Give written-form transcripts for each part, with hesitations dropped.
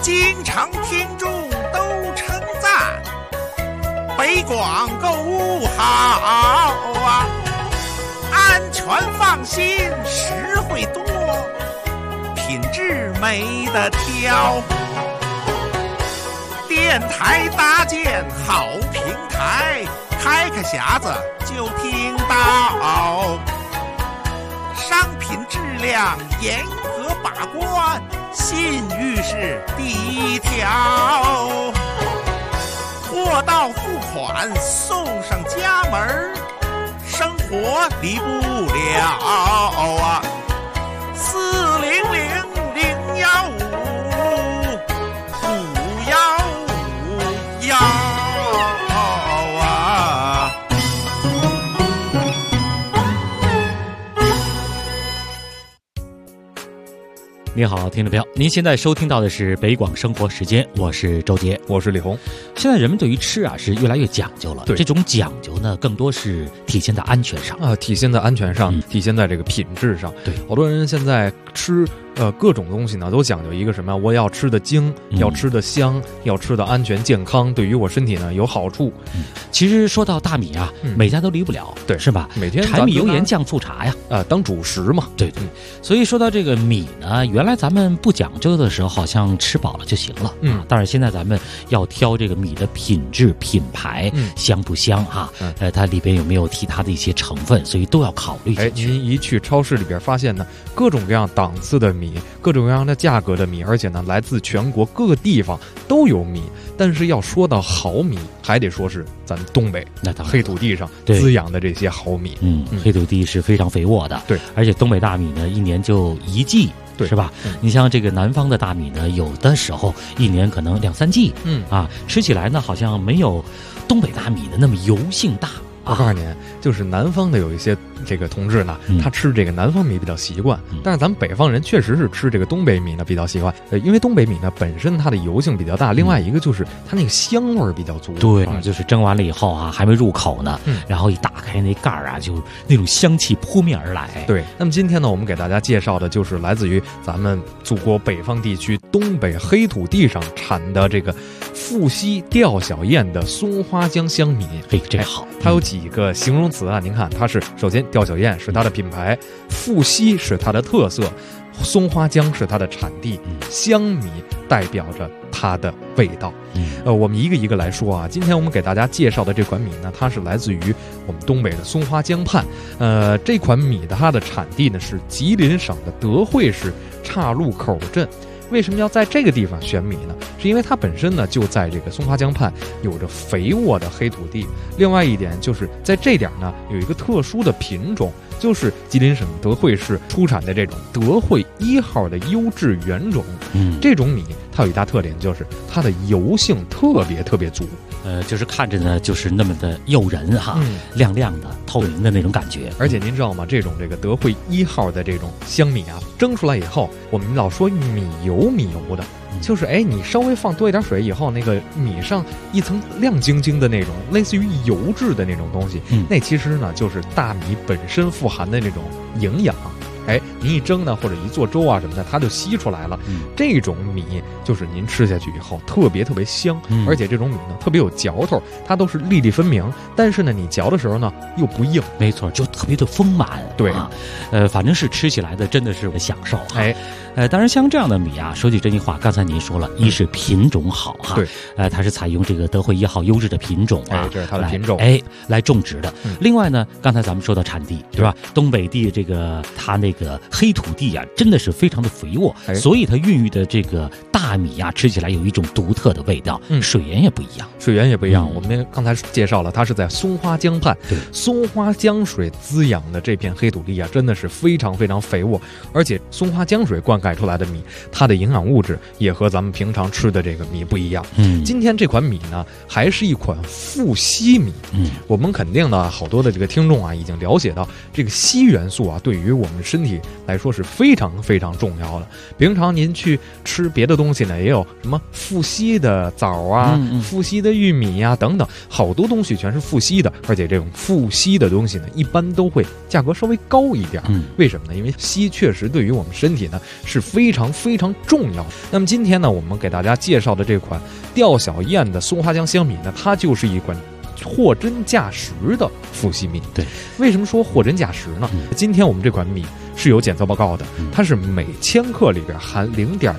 经常听众都称赞，北广购物好啊，安全放心，实惠多，品质没得挑。电台搭建好平台，开个匣子就听到，商品质量严格把关，信誉是第一条，货到付款送上家门，生活离不了啊！400-015-515啊！ 你好，听众朋友，您现在收听到的是北广生活时间，我是周杰， 我是李红。 现在人们对于吃是越来越讲究了，这种讲究呢，更多是体现在安全上体现在安全上，体现在这个品质上。 对， 好多人现在吃各种东西呢，都讲究一个什么？我要吃的精，要吃的香，要吃的安全健康，对于我身体呢有好处。 其实说到大米啊，每家都离不了， 对， 是吧？ 每天柴米油盐酱醋茶呀， 当主食嘛。 对对。所以说到这个米呢，原来咱们不讲究的时候，好像吃饱了就行了但是现在咱们要挑这个米的品质、品牌，香不香它里边有没有其他的一些成分，所以都要考虑进去。 您一去超市里边发现呢，各种各样档次的米，各种各样的价格的米，而且呢，来自全国各个地方都有米。但是要说到好米，还得说是咱东北那当然黑土地上滋养的这些好米。 黑土地是非常肥沃的， 对， 而且东北大米呢，一年就一季。 对， 是吧？你像这个南方的大米呢，有的时候一年可能2-3季，吃起来呢好像没有东北大米的那么油性大。 我告诉您，就是南方的有一些这个同志呢，他吃这个南方米比较习惯，但是咱们北方人确实是吃这个东北米呢比较习惯。因为东北米呢本身它的油性比较大，另外一个就是它那个香味比较足。 对，就是蒸完了以后还没入口呢，然后一打开那盖就那种香气扑面而来。 对，那么今天呢，我们给大家介绍的就是来自于咱们祖国北方地区东北黑土地上产的这个富硒吊小燕的松花江香米。 嘿，这好， 它有几个形容词您看，它是首先吊小燕是它的品牌，富硒是它的特色，松花江是它的产地，香米代表着它的味道。我们一个一个来说今天我们给大家介绍的这款米呢，它是来自于我们东北的松花江畔。这款米的它的产地呢是吉林省的德惠市岔路口镇。为什么要在这个地方选米呢？是因为它本身呢就在这个松花江畔，有着肥沃的黑土地。另外一点就是在这点呢有一个特殊的品种，就是吉林省德惠市出产的这种德惠1号的优质原种。这种米它有一大特点，就是它的油性特别足。 就是看着呢就是那么的诱人亮亮的透明的那种感觉。 而且您知道吗，这种这个德惠1号的这种香米蒸出来以后，我们老说米油的，就是你稍微放多一点水以后，那个米上一层亮晶晶的那种类似于油质的那种东西，那其实呢就是大米本身富含的那种营养。您一蒸呢，或者一做粥什么的，它就吸出来了。这种米就是您吃下去以后特别香，而且这种米呢特别有嚼头，它都是粒粒分明。但是呢，你嚼的时候呢又不硬， 没错，就特别的丰满。 对反正是吃起来的真的是享受。当然像这样的米说句真心话，刚才您说了，一是品种好对， 它是采用这个德惠1号优质的品种这是它的品种来种植的。另外呢，刚才咱们说到产地，对吧？东北地这个它那个黑土地真的是非常的肥沃，所以它孕育的这个大米吃起来有一种独特的味道，水源也不一样。 我们刚才介绍了，它是在松花江畔，松花江水滋养的这片黑土地真的是非常肥沃，而且松花江水灌溉出来的米，它的营养物质也和咱们平常吃的这个米不一样。今天这款米呢，还是一款富硒米。我们肯定呢，好多的这个听众已经了解到这个硒元素对于我们身体体来说是非常非常重要的。平常您去吃别的东西呢，也有什么富硒的枣啊、富硒的玉米啊等等，好多东西全是富硒的，而且这种富硒的东西呢，一般都会价格稍微高一点。为什么呢？因为硒确实对于我们身体呢是非常非常重要的。那么今天呢，我们给大家介绍的这款吊小燕的松花江香米呢，它就是一款货真价实的富硒米。 对， 为什么说货真价实呢？今天我们这款米是有检测报告的，它是每千克里边含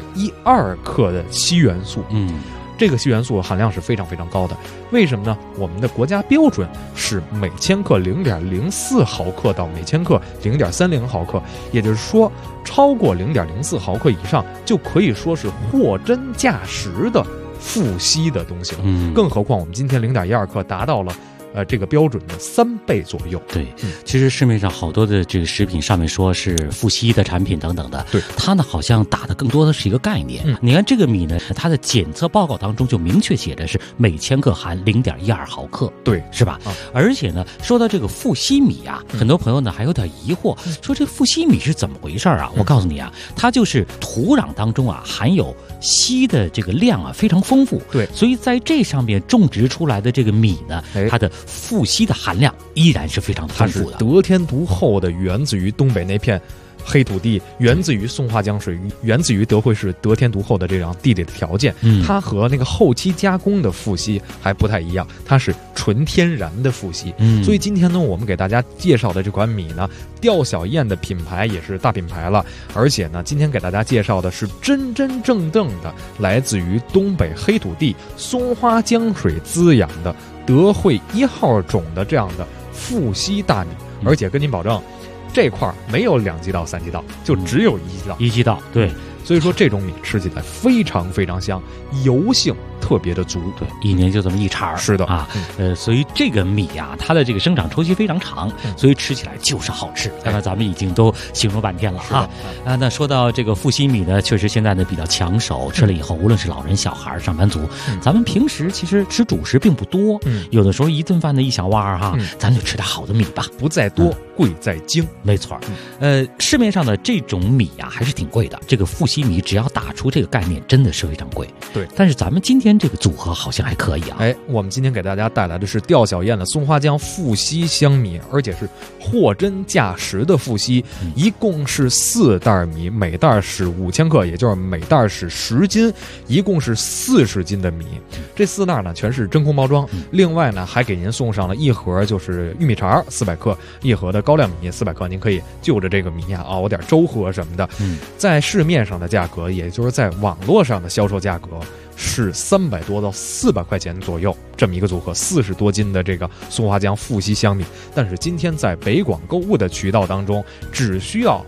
0.12克的硒元素。这个硒元素含量是非常非常高的。为什么呢？我们的国家标准是每千克0.04毫克到每千克0.30毫克，也就是说，超过0.04毫克以上就可以说是货真价实的富硒的东西了。更何况我们今天0.12克达到了这个标准的3倍左右。 对，其实市面上好多的这个食品上面说是富硒的产品等等的， 对， 它呢好像打的更多的是一个概念。你看这个米呢，它的检测报告当中就明确写的是每千克含0.12毫克， 对， 是吧？而且呢，说到这个富硒米啊，很多朋友呢还有点疑惑，说这富硒米是怎么回事啊？我告诉你啊，它就是土壤当中啊含有硒的这个量啊非常丰富， 对， 所以在这上面种植出来的这个米呢，它的富硒的含量依然是非常丰富的， 它是得天独厚的，源自于东北那片黑土地，源自于松花江水，源自于德惠市得天独厚的这样地理的条件。它和那个后期加工的富硒还不太一样，它是纯天然的富硒。所以今天呢，我们给大家介绍的这款米呢，吊小燕的品牌也是大品牌了，而且呢，今天给大家介绍的是真真正正的来自于东北黑土地松花江水滋养的德惠1号种的这样的富硒大米，而且跟您保证，这块没有2季稻、3季稻，就只有1季稻。 1季稻，对。 所以说这种米吃起来非常非常香，油性特别的足。 对，一年就这么一茬。 是的啊，所以这个米啊，它的这个生长周期非常长，所以吃起来就是好吃。刚才咱们已经都形容半天了啊。那说到这个富硒米呢，确实现在呢比较抢手，吃了以后，无论是老人、小孩、上班族，咱们平时其实吃主食并不多，有的时候一顿饭的一小碗哈，咱就吃点好的米吧， 不在多，贵在精。 没错。市面上的这种米啊还是挺贵的，这个富硒米只要打出这个概念，真的是非常贵。 对， 但是咱们今天这个组合好像还可以啊。 我们今天给大家带来的是吊小燕的松花江富硒香米，而且是货真价实的富硒，一共是4袋米，每袋是5000克，也就是每袋是10斤，一共是40斤的米。这4袋呢全是真空包装，另外呢还给您送上了一盒就是玉米肠400克，一盒的高粱米400克，您可以就着这个米啊熬点粥喝什么的。在市面上的价格，也就是在网络上的销售价格是300多到400块钱左右，这么一个组合，40多斤的这个松花江富硒香米。但是今天在北广购物的渠道当中，只需要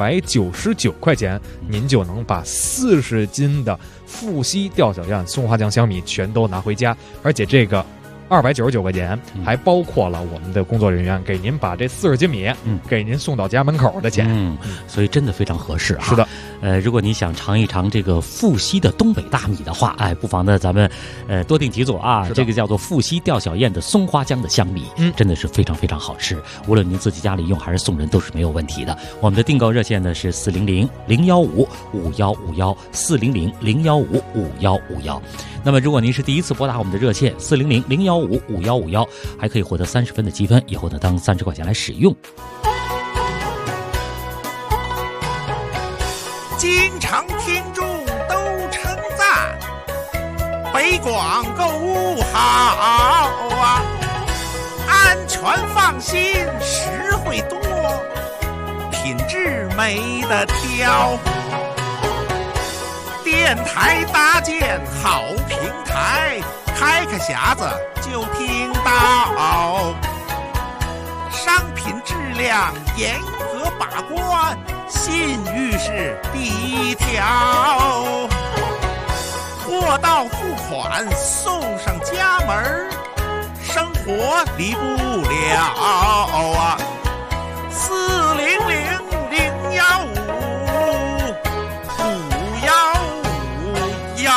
299块钱，您就能把40斤的富硒吊小燕松花江香米全都拿回家，而且这个299块钱还包括了我们的工作人员给您把这40斤米给您送到家门口的钱。 所以真的非常合适啊。 是的。 如果你想尝一尝这个富硒的东北大米的话，不妨呢咱们多订几组啊。这个叫做富硒吊小燕的松花江的香米，真的是非常非常好吃，无论您自己家里用还是送人都是没有问题的。我们的订购热线呢是400-015-5151，400-015-5151。那么如果您是第一次拨打我们的热线400-015-5151，还可以获得30分的积分，以后呢当30块钱来使用。 经常听众都称赞北广购物好啊，安全放心，实惠多，品质没得挑。电台搭建好平台，开匣子就听到，商品质量严格把关，信誉是第一条，货到付款送上家门，生活离不了啊！400-015-5151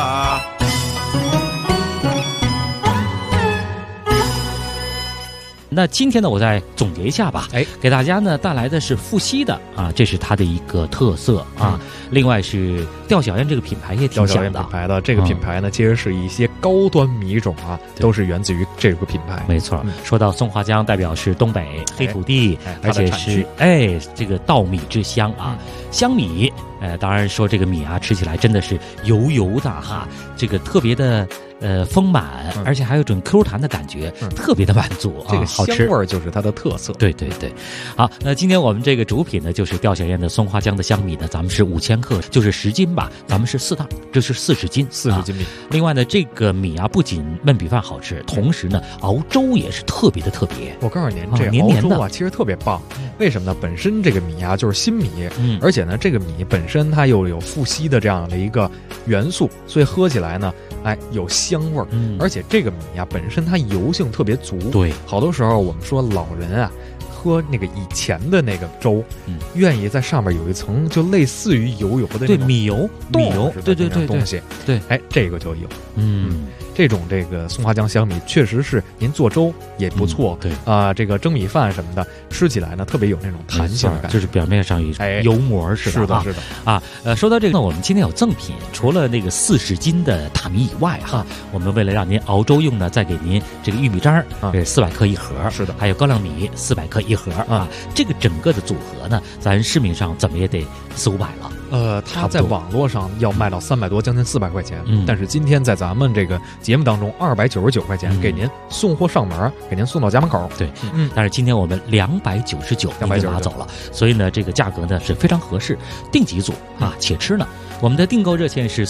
啊！ 那今天呢，我再总结一下吧，给大家呢带来的是富硒的啊，这是它的一个特色啊。另外是钓小燕这个品牌也挺响的， 品牌的这个品牌呢，其实是一些高端米种啊，都是源自于这个品牌。 没错，说到松花江，代表是东北黑土地，而且是这个稻米之乡啊，香米。当然说这个米啊，吃起来真的是油油的哈，这个特别的丰满，而且还有一种 Q 弹的感觉，特别的满足。 这个香味就是它的特色。 对。好，那今天我们这个主品呢，就是钓小燕的松花江的香米呢，咱们是5000克，就是10斤吧，咱们是4袋，这是40斤 ，40斤米。 另外呢，这个米啊，不仅焖米饭好吃，同时呢，熬粥也是特别的特别。 我告诉您，这熬粥啊，其实特别棒。为什么呢？本身这个米啊就是新米，而且呢，这个米本身它又有富硒的这样的一个元素，所以喝起来呢，有香味儿。而且这个米啊本身它油性特别足。 对， 好多时候我们说老人啊，喝那个以前的那个粥，愿意在上面有一层就类似于油的那种米油，对东西。对，这个就有。这种这个松花江香米确实是您做粥也不错， 对这个蒸米饭什么的，吃起来呢特别有那种弹性感， 就是表面上有油膜似的。 是的啊。说到这个呢，我们今天有赠品，除了那个40斤的大米以外哈，我们为了让您熬粥用呢，再给您这个玉米渣400克一盒， 是的， 还有高粱米400克一盒啊。这个整个的组合呢，咱市面上怎么也得400-500了。 它在网络上要卖到300多，将近400块钱。但是今天在咱们这个节目当中，299块钱给您送货上门，给您送到家门口。 对，但是今天我们299就拿走了，所以呢，这个价格呢是非常合适。订几组啊，且吃呢。我们的订购热线是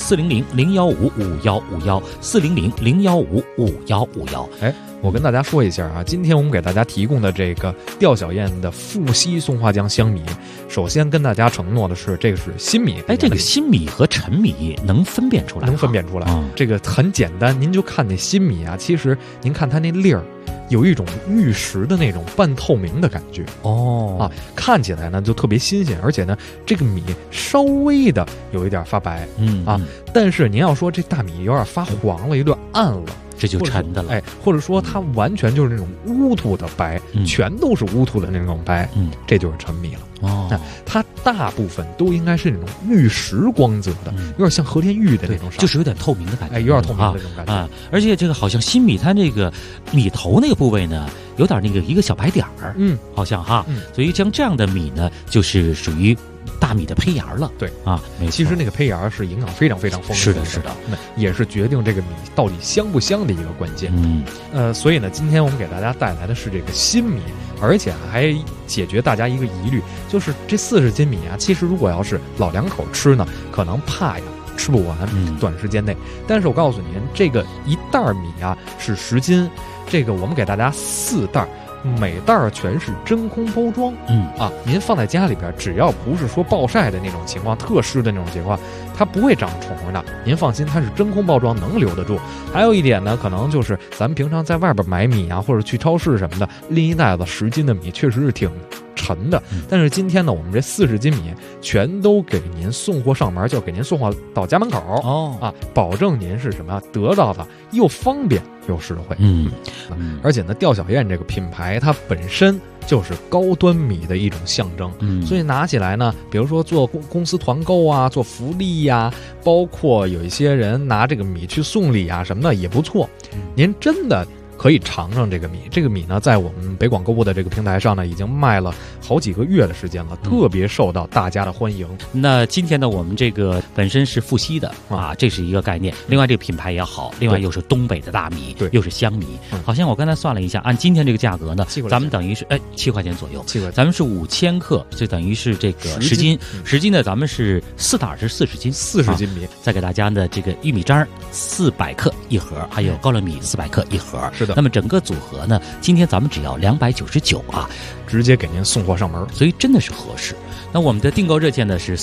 400-015-5151，400-015-5151。 我跟大家说一下啊，今天我们给大家提供的这个钓小燕的富硒松花江香米，首先跟大家承诺的是，这个是新米。 这个新米和陈米能分辨出来？ 能分辨出来。这个很简单，您就看那新米啊，其实您看它那粒儿，有一种玉石的那种半透明的感觉看起来呢就特别新鲜，而且呢这个米稍微的有一点发白，但是您要说这大米有点发黄了，有点暗了， 这就陈的了。 或者说它完全就是那种乌土的白，全都是乌土的那种白，这就是陈米了。它大部分都应该是那种玉石光泽的，有点像和田玉的那种， 就是有点透明的感觉， 有点透明的那种感觉而且这个好像新米它这个米头那个部位呢，有点那个一个小白点儿，好像哈，所以像这样的米呢，就是属于大米的胚芽了。 对没错， 其实那个胚芽是营养非常非常丰富的， 是的， 也是决定这个米到底香不香的一个关键。所以呢，今天我们给大家带来的是这个新米，而且还解决大家一个疑虑，就是这40斤米啊，其实如果要是老两口吃呢，可能怕呀吃不完，短时间内。但是我告诉您，这个一袋米啊是10斤，这个我们给大家4袋。每袋全是真空包装，您放在家里边，只要不是说暴晒的那种情况，特湿的那种情况，它不会长虫的。您放心，它是真空包装，能留得住。还有一点呢，可能就是咱们平常在外边买米啊，或者去超市什么的，拎一袋子10斤的米，确实是挺沉的。但是今天呢，我们这40斤米全都给您送货上门，就给您送货到家门口保证您是什么得到的又方便又实惠。而且呢，钓小燕这个品牌它本身就是高端米的一种象征，所以拿起来呢，比如说做公司团购啊，做福利呀，包括有一些人拿这个米去送礼啊什么的也不错。您真的可以尝尝这个米。这个米呢，在我们北广购物的这个平台上呢，已经卖了好几个月的时间了，特别受到大家的欢迎。 那今天呢，我们这个本身是富硒的这是一个概念。另外，这个品牌也好，另外又是东北的大米，又是香米。好像我刚才算了一下，按今天这个价格呢，咱们等于是7块钱左右。咱们是5000克，就等于是这个10斤。10斤呢，咱们是4袋是40斤 ，40斤米。 再给大家的这个玉米渣400克一盒，还有高粱米400克一盒。 是的。 那么整个组合呢，今天咱们只要299 直接给您送货上门， 所以真的是合适。那我们的订购热线呢是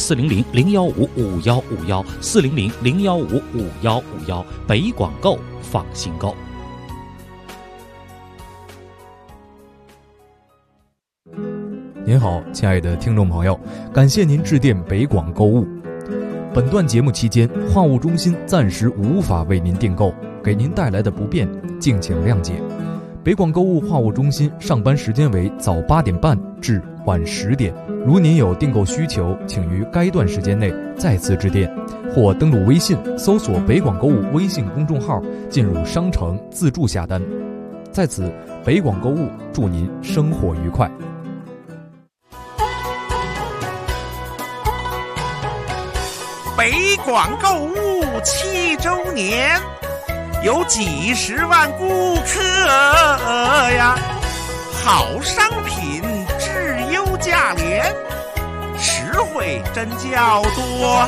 400-015-5151，400-015-5151，北广购放心购。 您好，亲爱的听众朋友，感谢您致电北广购物。本段节目期间，话务中心暂时无法为您订购，给您带来的不便，敬请谅解。 北广购物话务中心上班时间为早8点半至晚10点。如您有订购需求，请于该段时间内再次致电，或登录微信搜索北广购物微信公众号，进入商城自助下单。在此，北广购物祝您生活愉快。 北广购物7周年，有几十万顾客呀，好商品质优价廉，实惠真较多。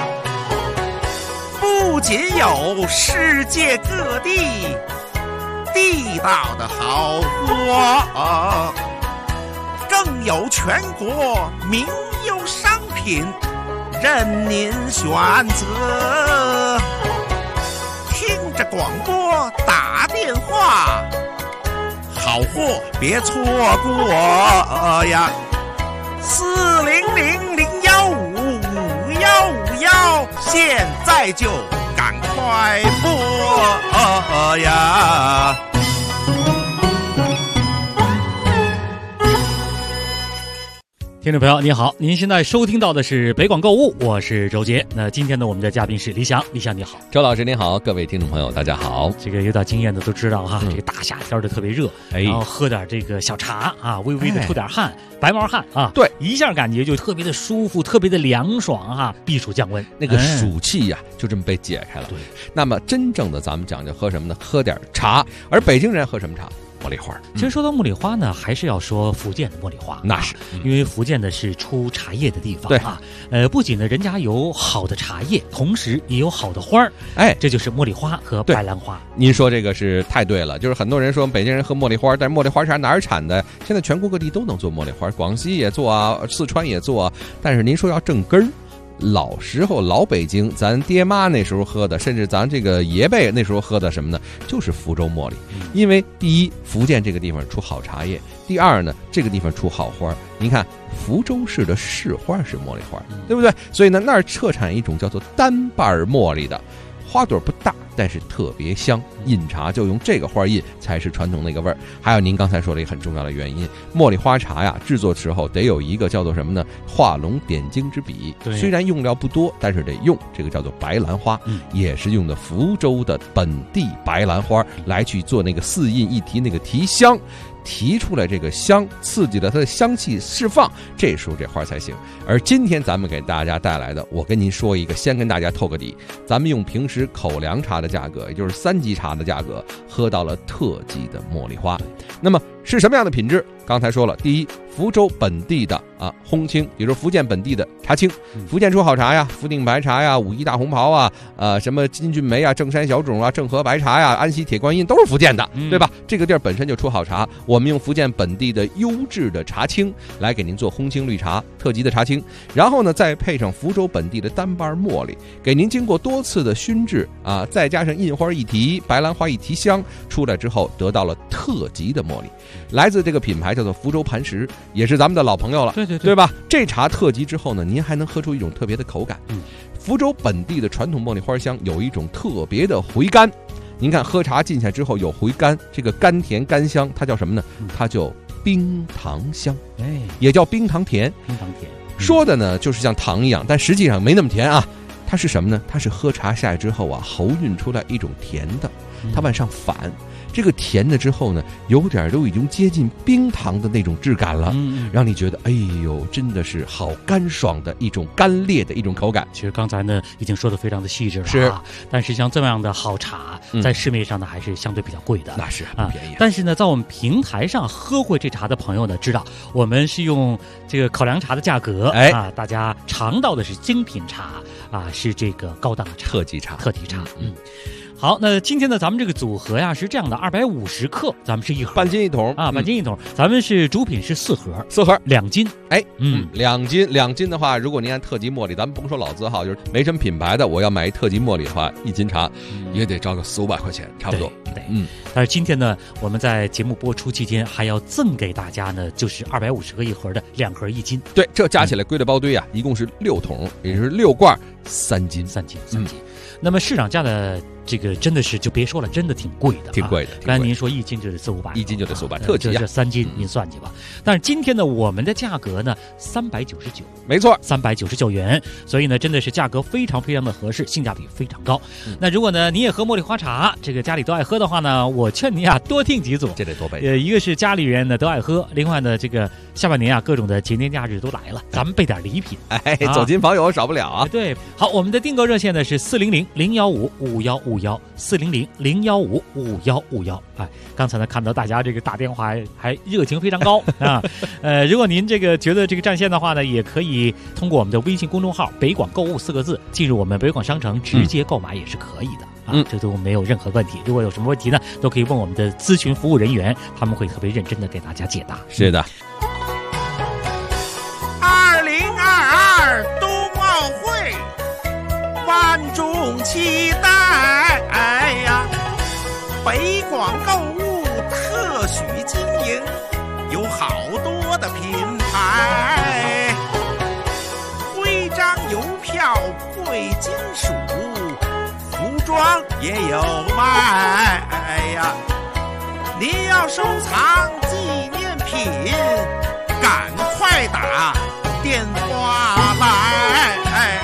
不仅有世界各地地道的好货，更有全国名优商品任您选择。听着广播打电话，好货别错过呀！40001555151，现在就赶快拨呀！ 听众朋友，你好，您现在收听到的是北广购物，我是周杰。那今天呢，我们的嘉宾是李想，李想你好。 周老师您好，各位听众朋友大家好。 这个有点经验的都知道哈，这个大夏天的特别热，然后喝点这个小茶啊，微微的出点汗，白毛汗啊， 对， 一下感觉就特别的舒服，特别的凉爽哈，避暑降温， 那个暑气呀，就这么被解开了。对，那么真正的咱们讲究喝什么呢？喝点茶，而北京人喝什么茶？茉莉花。 其实说到茉莉花呢，还是要说福建的茉莉花， 那是因为福建呢是出茶叶的地方， 对啊，不仅呢人家有好的茶叶，同时也有好的花儿，这就是茉莉花和白兰花。 您说这个是太对了，就是很多人说北京人喝茉莉花，但是茉莉花茶哪儿产的？现在全国各地都能做茉莉花，广西也做啊，四川也做啊，但是您说要正根儿。老时候老北京，咱爹妈那时候喝的，甚至咱这个爷辈那时候喝的什么呢？就是福州茉莉。因为第一，福建这个地方出好茶叶；第二呢，这个地方出好花。您看福州市的市花是茉莉花，对不对？所以呢，那儿特产一种叫做单瓣茉莉的，花朵不大，但是特别香。饮茶就用这个花印才是传统那个味儿。还有您刚才说的一个很重要的原因，茉莉花茶呀，制作时候得有一个叫做什么呢？画龙点睛之笔。虽然用料不多，但是得用这个叫做白兰花，也是用的福州的本地白兰花来去做那个四印一提那个提香。提出来这个香，刺激了它的香气释放，这时候这花才行。而今天咱们给大家带来的，我跟您说一个，先跟大家透个底，咱们用平时口粮茶的价格，也就是3级茶的价格，喝到了特级的茉莉花。那么是什么样的品质？刚才说了，第一，福州本地的烘青，也就是福建本地的茶青。福建出好茶呀，福鼎白茶呀，武夷大红袍啊，什么金骏眉啊，正山小种啊，正和白茶呀，安溪铁观音都是福建的，对吧？这个地儿本身就出好茶，我们用福建本地的优质的茶青来给您做烘青绿茶，特级的茶青，然后呢再配上福州本地的单瓣茉莉，给您经过多次的熏制啊，再加上印花一提，白兰花一提香，出来之后得到了特级的茉莉，来自这个品牌叫做福州磐石，也是咱们的老朋友了，对吧？这茶特级之后呢，您还能喝出一种特别的口感。福州本地的传统茉莉花香有一种特别的回甘。您看喝茶进去之后有回甘，这个甘甜甘香，它叫什么呢？它叫冰糖香，也叫冰糖甜。 冰糖甜说的呢就是像糖一样，但实际上没那么甜啊。它是什么呢？它是喝茶下来之后喉韵出来一种甜的，它往上反。这个甜的之后呢，有点都已经接近冰糖的那种质感了，让你觉得哎呦，真的是好干爽的一种干裂的一种口感。 其实刚才呢已经说的非常的细致了， 是。 但是像这样的好茶，在市面上呢还是相对比较贵的， 那是不便宜。 但是呢，在我们平台上喝过这茶的朋友呢，知道我们是用这个口粮茶的价格，大家尝到的是精品茶是这个高档的茶， 特级茶。 好，那今天呢，咱们这个组合呀是这样的，250克，咱们是一盒， 半斤一桶半斤一桶。咱们是主品是4盒，2斤。 2斤的话，如果您按特级茉莉，咱们甭说老字号，就是没什么品牌的，我要买一特级茉莉的话，1斤茶也得招个400-500块钱，差不多。 对。但是今天呢，我们在节目播出期间还要赠给大家呢，就是250克一盒的2盒1斤。 对，这加起来归了包堆一共是6桶，也就是6罐3斤。 那么市场价的这个真的是就别说了，真的挺贵的， 挺贵的。 刚才您说1斤就得400-500， 一斤就得400，特级啊， 这3斤您算去吧。但是今天呢，我们的价格呢399， 没错 ，399元，所以呢，真的是价格非常非常的合适，性价比非常高。那如果呢你也喝茉莉花茶，这个家里都爱喝的话呢，我劝您啊多订几组， 这得多备。 一个是家里人呢都爱喝，另外呢这个下半年啊各种的节年假日都来了，咱们备点礼品， 走亲访友少不了啊。 对，好，我们的订购热线呢是400-015-5151，400-015-5151。哎，刚才呢看到大家这个打电话还热情非常高啊。如果您这个觉得这个占线的话呢，也可以通过我们的微信公众号“北广购物”4个字进入我们北广商城直接购买也是可以的啊，这都没有任何问题。如果有什么问题呢，都可以问我们的咨询服务人员，他们会特别认真的给大家解答。 是的。 2022冬奥会，万众期待呀！北广购物特许经营，有好多的品牌，徽章邮票贵金属，服装也有卖呀！您要收藏纪念品，赶快打电话来！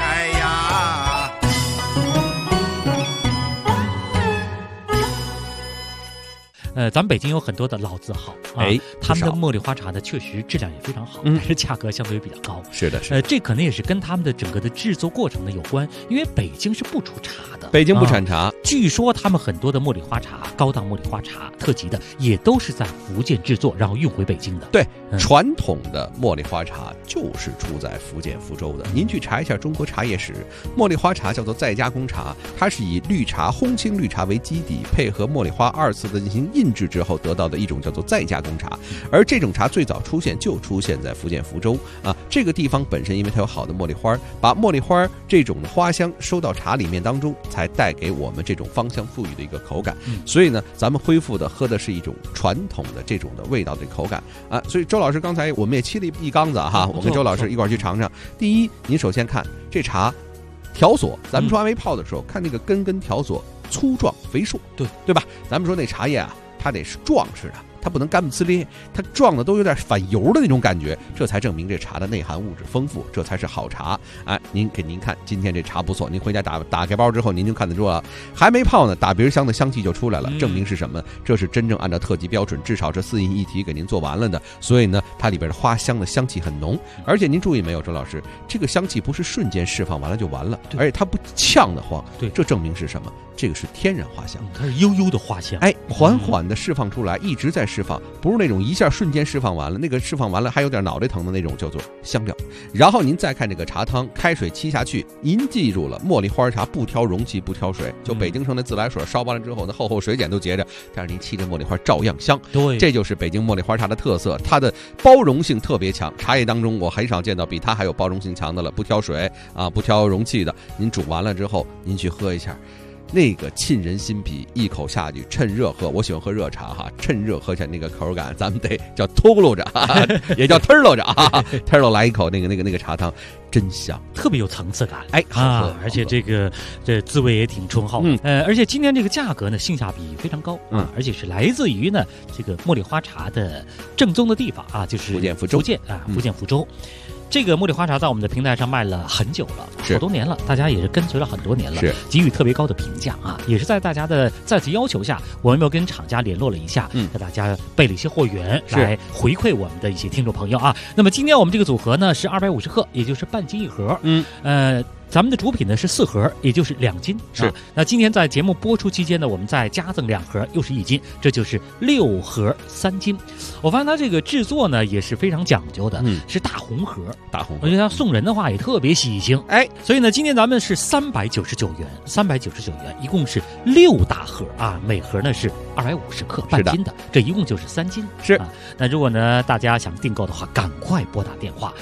咱们北京有很多的老字号啊，他们的茉莉花茶呢，确实质量也非常好，但是价格相对比较高。 是的， 这可能也是跟他们的整个的制作过程呢有关，因为北京是不出茶的， 北京不产茶。 据说他们很多的茉莉花茶，高档茉莉花茶特级的，也都是在福建制作，然后运回北京的。 对，传统的茉莉花茶就是出在福建福州的。您去查一下中国茶叶史，茉莉花茶叫做再加工茶，它是以绿茶烘青绿茶为基底，配合茉莉花2次的进行印制之后得到的一种叫做再加工茶。而这种茶最早出现在福建福州啊，这个地方本身因为它有好的茉莉花，把茉莉花这种花香收到茶里面当中，才带给我们这种芳香馥郁的一个口感。所以呢，咱们恢复的喝的是一种传统的这种的味道的口感啊。所以周老师刚才我们也沏了一缸子哈，我跟周老师一块去尝尝。第一，您首先看这茶条索，咱们说还没泡的时候，看那个根条索粗壮肥硕，对吧？咱们说那茶叶啊，它得是壮实的，它不能干不呲咧，它撞的都有点反油的那种感觉，这才证明这茶的内含物质丰富，这才是好茶。哎，您看今天这茶不错，您回家打开包之后，您就看得出了，还没泡呢，打鼻香的香气就出来了，证明是什么？这是真正按照特级标准，至少是4印一体给您做完了的。所以呢，它里边的花香的香气很浓，而且您注意没有，周老师，这个香气不是瞬间释放完了就完了，而且它不呛得慌。 对， 这证明是什么？这个是天然花香， 它是悠悠的花香， 哎，缓缓的释放出来，一直在释放，不是那种一下瞬间释放完了，那个释放完了还有点脑袋疼的那种叫做香料。然后您再看这个茶汤，开水沏下去，您记住了，茉莉花茶不挑容器不挑水，就北京城的自来水烧完了之后呢，厚水碱都结着，但是您沏着茉莉花照样香。 对， 这就是北京茉莉花茶的特色，它的包容性特别强。茶叶当中我很少见到比它还有包容性强的了，不挑水啊，不挑容器的，您煮完了之后您去喝一下，那个沁人心脾，一口下去，趁热喝。我喜欢喝热茶哈，趁热喝下那个口感，咱们得叫秃噜着，也叫吞噜着啊，吞噜来一口那个茶汤，真香， 特别有层次感， 哎，好喝， 而且这滋味也挺醇厚。而且今天这个价格呢，性价比非常高，而且是来自于呢这个茉莉花茶的正宗的地方啊，就是福建福州啊，福建福州。这个茉莉花茶在我们的平台上卖了很久了，好多年了，大家也是跟随了很多年了，给予特别高的评价啊！也是在大家的再次要求下，我们又跟厂家联络了一下，给大家备了一些货源来回馈我们的一些听众朋友啊。那么今天我们这个组合呢是250克，也就是半斤一盒，咱们的主品呢是4盒，也就是2斤。是，那今天在节目播出期间呢，我们再加赠2盒，又是1斤，这就是6盒3斤。我发现它这个制作呢也是非常讲究的，是大红盒，我觉得它送人的话也特别喜庆。哎，所以呢，今天咱们是399元，一共是6大盒啊，每盒呢是250克，半斤的，这一共就是3斤。是啊，那如果呢大家想订购的话，赶快拨打电话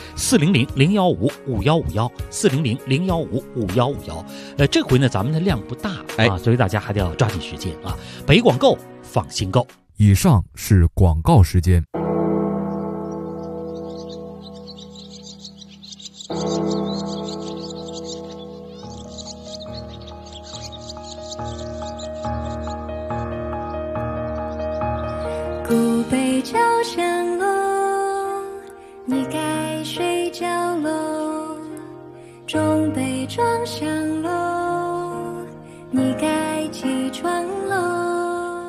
400-015-5151，400-015-5151。这回呢咱们的量不大啊，所以大家还得要抓紧时间啊。北广购，放心购。 以上是广告时间。 钟被撞响喽，你该起床喽。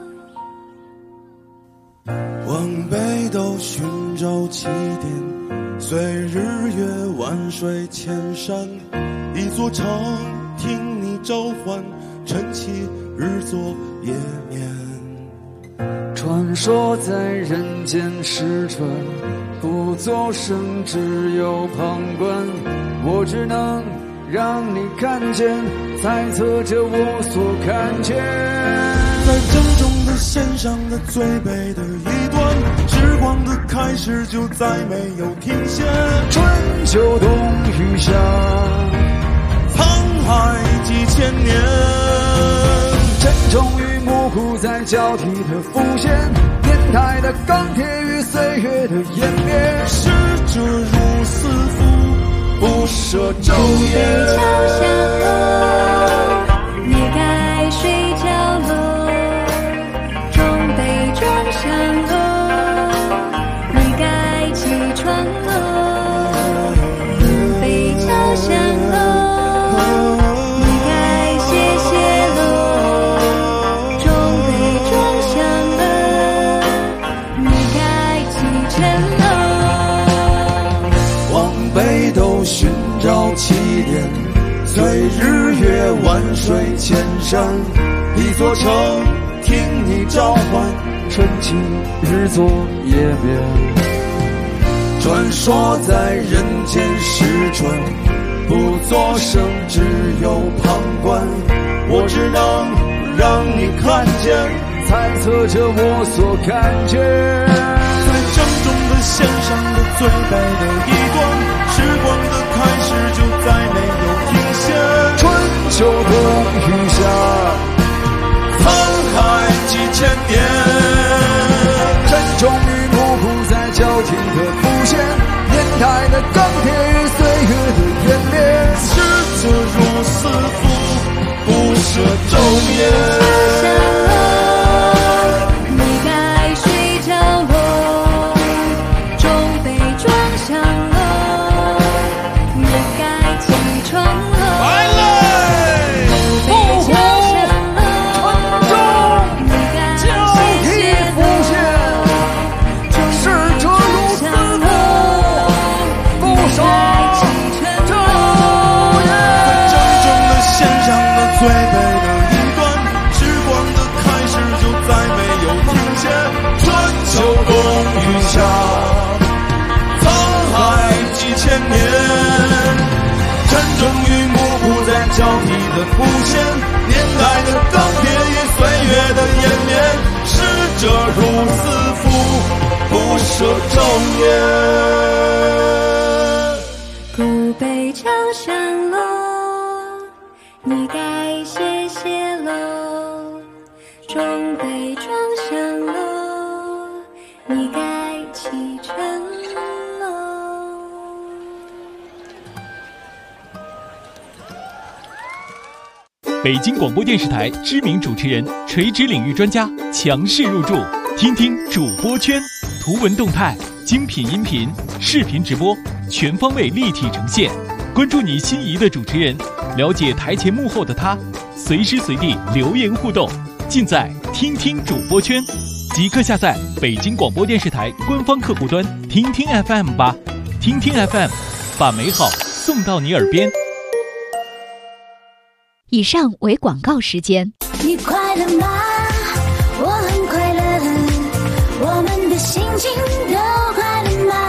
往北斗寻找起点，随日月万水千山，一座城听你召唤，晨起日作夜眠。 传说在人间失传，不作声，只有旁观。我只能让你看见，猜测着我所看见。 在正中的线上的最北的一端，时光的开始就再没有停歇。 春秋冬雨夏， 沧海几千年， 沉重与模糊在交替的浮现，年代的钢铁与岁月的湮灭。 逝者如斯夫，不舍昼夜。 敲响了，你该睡觉了。钟被撞响了，你该起床了。鼓被敲响了，你该歇歇了。钟被撞响了，你该启程了。 往北斗寻找起点，随日月万水千山，一座城听你召唤， 晨起日作夜眠。 传说在人间失传，不作声，只有旁观。我只能让你看见， 猜测着我所看见。 在正中的线上的最北的一端，时光的开始就再没有停歇。 春秋冬雨夏， 沧海几千年， 沉重与模糊在交替的浮现，年代的钢铁与岁月的湮灭。 逝者如斯夫，不舍昼夜。 你该睡觉喽，钟被撞响了，你该起床了。 来嘞！ 鼓被敲响了，你该歇歇了。钟被撞响了，你该起床了。 在正中的线上的最北的一端，时光的开始就再没有停歇。春秋冬雨夏，沧海几千年，沉重与模糊在交替的浮现，年代的钢铁与岁月的湮灭。逝者如斯夫，不舍昼夜。 鼓被敲响喽，你该歇歇喽。钟被撞响喽，你该启程喽。 北京广播电视台知名主持人、垂直领域专家强势入驻，听听主播圈，图文动态、精品音频、视频直播，全方位立体呈现。关注你心仪的主持人，了解台前幕后的他，随时随地留言互动，尽在听听主播圈。即刻下载北京广播电视台官方客户端听听 FM 吧，听听 FM， 把美好送到你耳边。 以上为广告时间。 你快乐吗？我很快乐，我们的心情都快乐吗？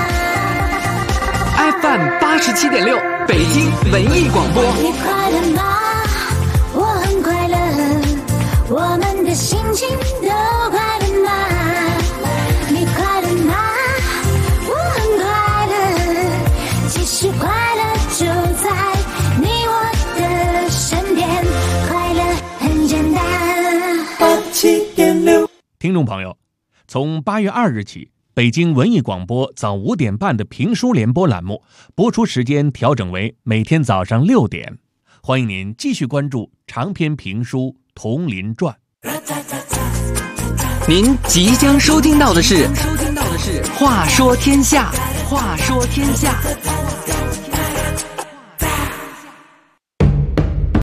FM 87.6，北京文艺广播。 你快乐吗？我很快乐，我们的心情都快乐吗？你快乐吗？我很快乐，其实快乐就在你我的身边，快乐很简单。87.6， 听众朋友，从8月2日起，北京文艺广播早5点半的评书联播栏目播出时间调整为每天早上6点，欢迎您继续关注长篇评书《铜林传》。 您即将收听到的是《话说天下》，话说天下。